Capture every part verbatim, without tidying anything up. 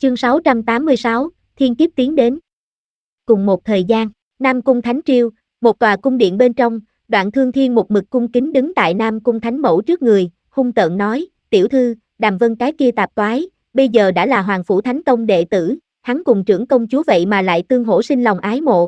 Chương sáu trăm tám mươi sáu, Thiên kiếp tiến đến. Cùng một thời gian, Nam Cung Thánh Triêu, một tòa cung điện bên trong, Đoạn Thương Thiên một mực cung kính đứng tại Nam Cung Thánh Mẫu trước người, hung tợn nói, tiểu thư, Đàm Vân cái kia tạp toái, bây giờ đã là Hoàng Phủ Thánh Tông đệ tử, hắn cùng trưởng công chúa vậy mà lại tương hỗ sinh lòng ái mộ.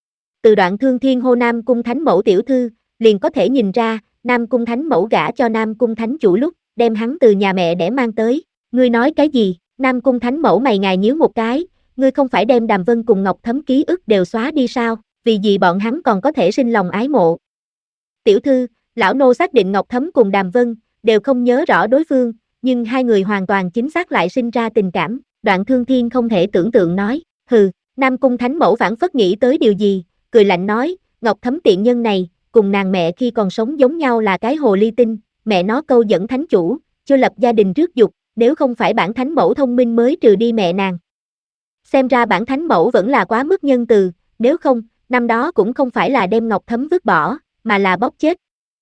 Từ Đoạn Thương Thiên hô Nam Cung Thánh Mẫu tiểu thư, liền có thể nhìn ra, Nam Cung Thánh Mẫu gả cho Nam Cung Thánh Chủ lúc, đem hắn từ nhà mẹ đẻ mang tới. Ngươi nói cái gì? Nam Cung Thánh Mẫu mày ngài nhíu một cái, ngươi không phải đem Đàm Vân cùng Ngọc Thấm ký ức đều xóa đi sao, vì gì bọn hắn còn có thể sinh lòng ái mộ? Tiểu thư, lão nô xác định Ngọc Thấm cùng Đàm Vân, đều không nhớ rõ đối phương, nhưng hai người hoàn toàn chính xác lại sinh ra tình cảm. Đoạn Thương Thiên không thể tưởng tượng nói, hừ, Nam Cung Thánh Mẫu phảng phất nghĩ tới điều gì, cười lạnh nói, Ngọc Thấm tiện nhân này, cùng nàng mẹ khi còn sống giống nhau là cái hồ ly tinh, mẹ nó câu dẫn thánh chủ, chưa lập gia đình rước dục, nếu không phải bản thánh mẫu thông minh mới trừ đi mẹ nàng. Xem ra bản thánh mẫu vẫn là quá mức nhân từ, nếu không, năm đó cũng không phải là đem Ngọc Thấm vứt bỏ, mà là bóp chết.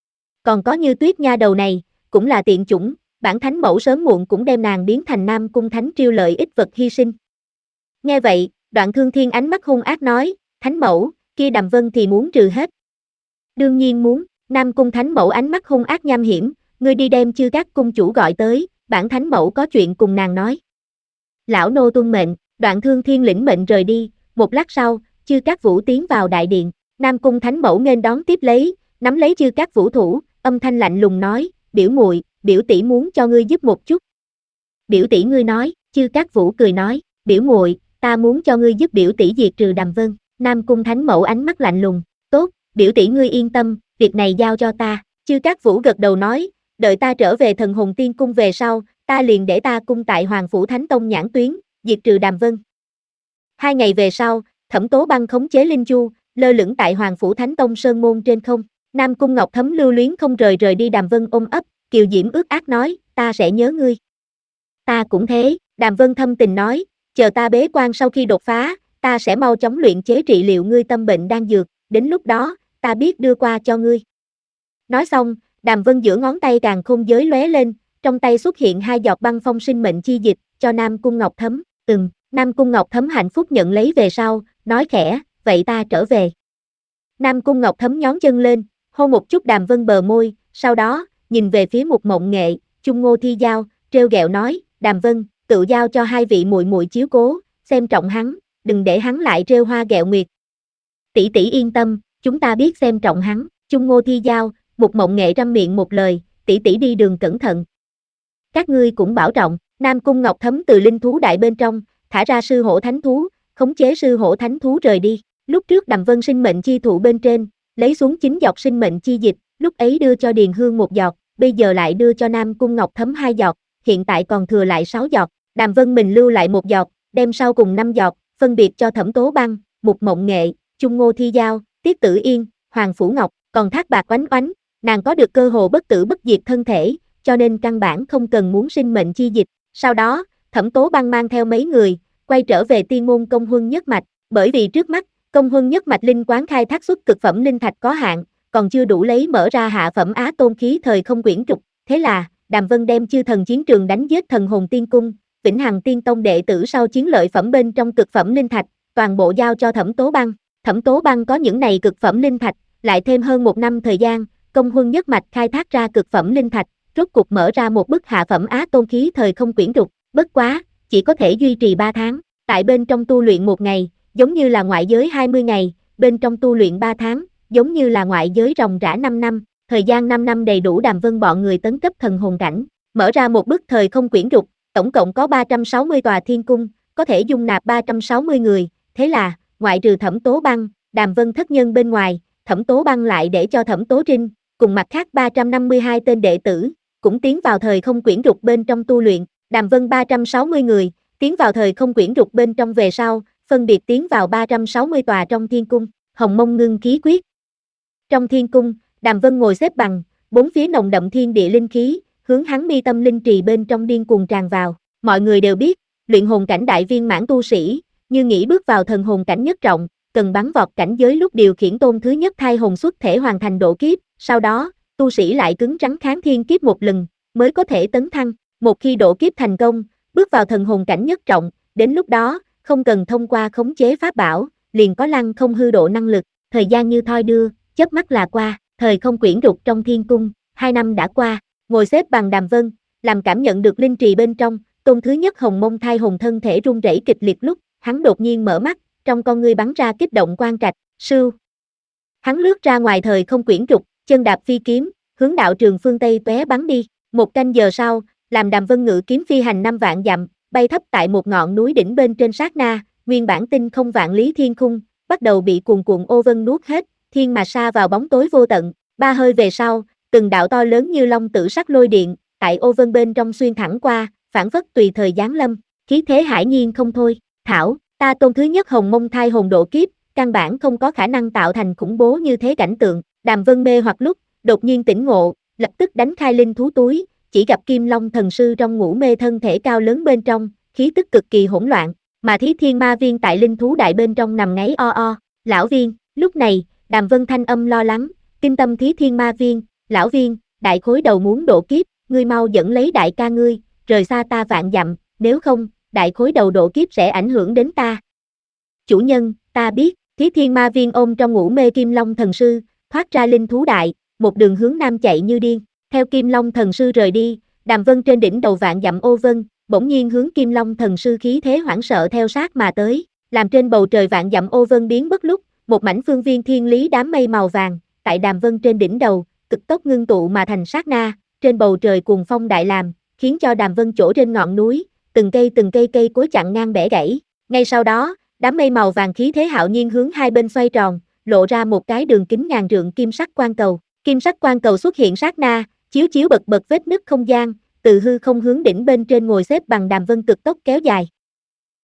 Còn có Như Tuyết nha đầu này, cũng là tiện chủng, bản thánh mẫu sớm muộn cũng đem nàng biến thành Nam Cung Thánh Triêu lợi ích vật hy sinh. Nghe vậy, Đoạn Thương Thiên ánh mắt hung ác nói, thánh mẫu, kia Đàm Vân thì muốn trừ hết. Đương nhiên muốn, Nam Cung Thánh Mẫu ánh mắt hung ác nham hiểm, ngươi đi đem Chư Các cung chủ gọi tới, bản thánh mẫu có chuyện cùng nàng nói. Lão nô tuân mệnh, Đoạn Thương Thiên lĩnh mệnh rời đi, một lát sau, Chư Các Vũ tiến vào đại điện, Nam Cung Thánh Mẫu nghênh đón tiếp lấy, nắm lấy Chư Các Vũ thủ, âm thanh lạnh lùng nói, biểu muội, biểu tỷ muốn cho ngươi giúp một chút. Biểu tỷ ngươi nói, Chư Các Vũ cười nói, biểu muội, ta muốn cho ngươi giúp biểu tỷ diệt trừ Đàm Vân. Nam Cung Thánh Mẫu ánh mắt lạnh lùng, tốt, biểu tỷ ngươi yên tâm, việc này giao cho ta. Chư Các Vũ gật đầu nói, đợi ta trở về Thần Hồn Tiên Cung về sau, ta liền để ta cung tại Hoàng Phủ Thánh Tông nhãn tuyến, diệt trừ Đàm Vân. Hai ngày về sau, Thẩm Tố Băng khống chế Linh Chu, lơ lửng tại Hoàng Phủ Thánh Tông sơn môn trên không. Nam Cung Ngọc Thấm lưu luyến không rời rời đi Đàm Vân ôm ấp, kiều diễm ước ác nói, ta sẽ nhớ ngươi. Ta cũng thế, Đàm Vân thâm tình nói, chờ ta bế quan sau khi đột phá, ta sẽ mau chóng luyện chế trị liệu ngươi tâm bệnh đan dược, đến lúc đó, ta biết đưa qua cho ngươi. Nói xong, Đàm Vân giữa ngón tay càng khôn giới lóe lên, trong tay xuất hiện hai giọt băng phong sinh mệnh chi dịch, cho Nam Cung Ngọc Thấm, ừm, Nam Cung Ngọc Thấm hạnh phúc nhận lấy về sau, nói khẽ, vậy ta trở về. Nam Cung Ngọc Thấm nhón chân lên, hôn một chút Đàm Vân bờ môi, sau đó, nhìn về phía Mục Mộng Nghệ, Chung Ngô Thi Giao, trêu ghẹo nói, Đàm Vân, tự giao cho hai vị muội muội chiếu cố, xem trọng hắn, đừng để hắn lại trêu hoa ghẹo nguyệt. Tỷ tỷ yên tâm, chúng ta biết xem trọng hắn. Chung Ngô Thi Giao, Mục Mộng Nghệ răm miệng một lời, tỷ tỷ đi đường cẩn thận. Các ngươi cũng bảo trọng. Nam Cung Ngọc Thấm từ linh thú đại bên trong, thả ra sư hổ thánh thú, khống chế sư hổ thánh thú rời đi. Lúc trước Đàm Vân sinh mệnh chi thụ bên trên, lấy xuống chín giọt sinh mệnh chi dịch, lúc ấy đưa cho Điền Hương một giọt, bây giờ lại đưa cho Nam Cung Ngọc Thấm hai giọt, hiện tại còn thừa lại sáu giọt. Đàm Vân mình lưu lại một giọt, đem sau cùng năm giọt, phân biệt cho Thẩm Tố Băng, Mục Mộng Nghệ, Chung Ngô Thi Giao, Tiết Tử Yên, Hoàng Phủ Ngọc, còn Thác Bạc Oánh Oánh, nàng có được cơ hồ bất tử bất diệt thân thể, cho nên căn bản không cần muốn sinh mệnh chi dịch. Sau đó, Thẩm Tố Băng mang theo mấy người, quay trở về Tiên môn Công Huân Nhất Mạch, bởi vì trước mắt, Công Huân Nhất Mạch linh quán khai thác xuất cực phẩm linh thạch có hạn, còn chưa đủ lấy mở ra hạ phẩm Á Tôn khí thời không quyển trục, thế là, Đàm Vân đem chư thần chiến trường đánh giết Thần Hồn Tiên Cung, Vĩnh Hằng Tiên Tông đệ tử sau chiến lợi phẩm bên trong cực phẩm linh thạch, toàn bộ giao cho Thẩm Tố Băng. Thẩm Tố Băng có những này cực phẩm linh thạch, lại thêm hơn một năm thời gian, Công Huân Nhất Mạch khai thác ra cực phẩm linh thạch, rốt cục mở ra một bức hạ phẩm Á Tôn khí thời không quyển trục, bất quá, chỉ có thể duy trì ba tháng, tại bên trong tu luyện một ngày, giống như là ngoại giới hai mươi ngày, bên trong tu luyện ba tháng, giống như là ngoại giới ròng rã năm năm, thời gian năm năm đầy đủ Đàm Vân bọn người tấn cấp thần hồn cảnh, mở ra một bức thời không quyển trục, tổng cộng có ba trăm sáu mươi tòa thiên cung, có thể dung nạp ba trăm sáu mươi người, thế là, ngoại trừ Thẩm Tố Băng, Đàm Vân thất nhân bên ngoài, Thẩm Tố Băng lại để cho Thẩm Tố Trinh, cùng mặt khác ba trăm năm mươi hai tên đệ tử, cũng tiến vào thời không quyển trục bên trong tu luyện, Đàm Vân ba trăm sáu mươi người, tiến vào thời không quyển trục bên trong về sau, phân biệt tiến vào ba trăm sáu mươi tòa trong thiên cung, Hồng Mông Ngưng Khí Quyết. Trong thiên cung, Đàm Vân ngồi xếp bằng, bốn phía nồng đậm thiên địa linh khí, hướng hắn mi tâm linh trì bên trong điên cuồng tràn vào. Mọi người đều biết, luyện hồn cảnh đại viên mãn tu sĩ, như nghĩ bước vào thần hồn cảnh nhất trọng, cần bắn vọt cảnh giới lúc điều khiển tôn thứ nhất thai hồn xuất thể hoàn thành độ kiếp, sau đó, tu sĩ lại cứng rắn kháng thiên kiếp một lần, mới có thể tấn thăng. Một khi độ kiếp thành công, bước vào thần hồn cảnh nhất trọng, đến lúc đó, không cần thông qua khống chế pháp bảo, liền có lăng không hư độ năng lực, thời gian như thoi đưa, chớp mắt là qua, thời không quyển rục trong thiên cung, hai năm đã qua, ngồi xếp bằng Đàm Vân, làm cảm nhận được linh trì bên trong, tôn thứ nhất hồng mông thai hồn thân thể run rẩy kịch liệt lúc, hắn đột nhiên mở mắt, trong con ngươi bắn ra kích động quang trạch, sưu. Hắn lướt ra ngoài thời không quyển trục, chân đạp phi kiếm, hướng đạo trường phương Tây tóe bắn đi, một canh giờ sau, làm Đàm Vân ngự kiếm phi hành năm vạn dặm, bay thấp tại một ngọn núi đỉnh bên trên sát na, nguyên bản tinh không vạn lý thiên khung, bắt đầu bị cuồn cuộn ô vân nuốt hết, thiên mà sa vào bóng tối vô tận, ba hơi về sau, từng đạo to lớn như long tử sắc lôi điện, tại ô vân bên trong xuyên thẳng qua, phản phất tùy thời giáng lâm, khí thế hải nhiên không thôi, thảo, ta tôn thứ nhất hồng mông thai hồn độ kiếp, căn bản không có khả năng tạo thành khủng bố như thế cảnh tượng, Đàm Vân mê hoặc lúc, đột nhiên tỉnh ngộ, lập tức đánh khai linh thú túi, chỉ gặp Kim Long thần sư trong ngủ mê thân thể cao lớn bên trong, khí tức cực kỳ hỗn loạn, mà Thí Thiên Ma Viên tại linh thú đại bên trong nằm ngáy o o, lão viên, lúc này, Đàm Vân thanh âm lo lắng, kinh tâm Thí Thiên Ma Viên, lão viên, đại khối đầu muốn độ kiếp, ngươi mau dẫn lấy đại ca ngươi, rời xa ta vạn dặm, nếu không, đại khối đầu độ kiếp sẽ ảnh hưởng đến ta. Chủ nhân, ta biết, Thí Thiên Ma Viên ôm trong ngủ mê Kim Long thần sư, thoát ra linh thú đại, một đường hướng nam chạy như điên, theo Kim Long thần sư rời đi, Đàm Vân trên đỉnh đầu vạn dặm ô vân, bỗng nhiên hướng Kim Long thần sư khí thế hoảng sợ theo sát mà tới, làm trên bầu trời vạn dặm ô vân biến bất lúc, một mảnh phương viên thiên lý đám mây màu vàng, tại Đàm Vân trên đỉnh đầu, cực tốc ngưng tụ mà thành sát na, trên bầu trời cuồng phong đại làm, khiến cho Đàm Vân chỗ trên ngọn núi, từng cây từng cây cây cối chặn ngang bẻ gãy. Ngay sau đó, đám mây màu vàng khí thế hạo nhiên hướng hai bên xoay tròn, lộ ra một cái đường kính ngàn trượng kim sắc quan cầu. Kim sắc quan cầu xuất hiện sát na, chiếu chiếu bật bật vết nứt không gian, từ hư không hướng đỉnh bên trên ngồi xếp bằng Đàm Vân cực tốc kéo dài.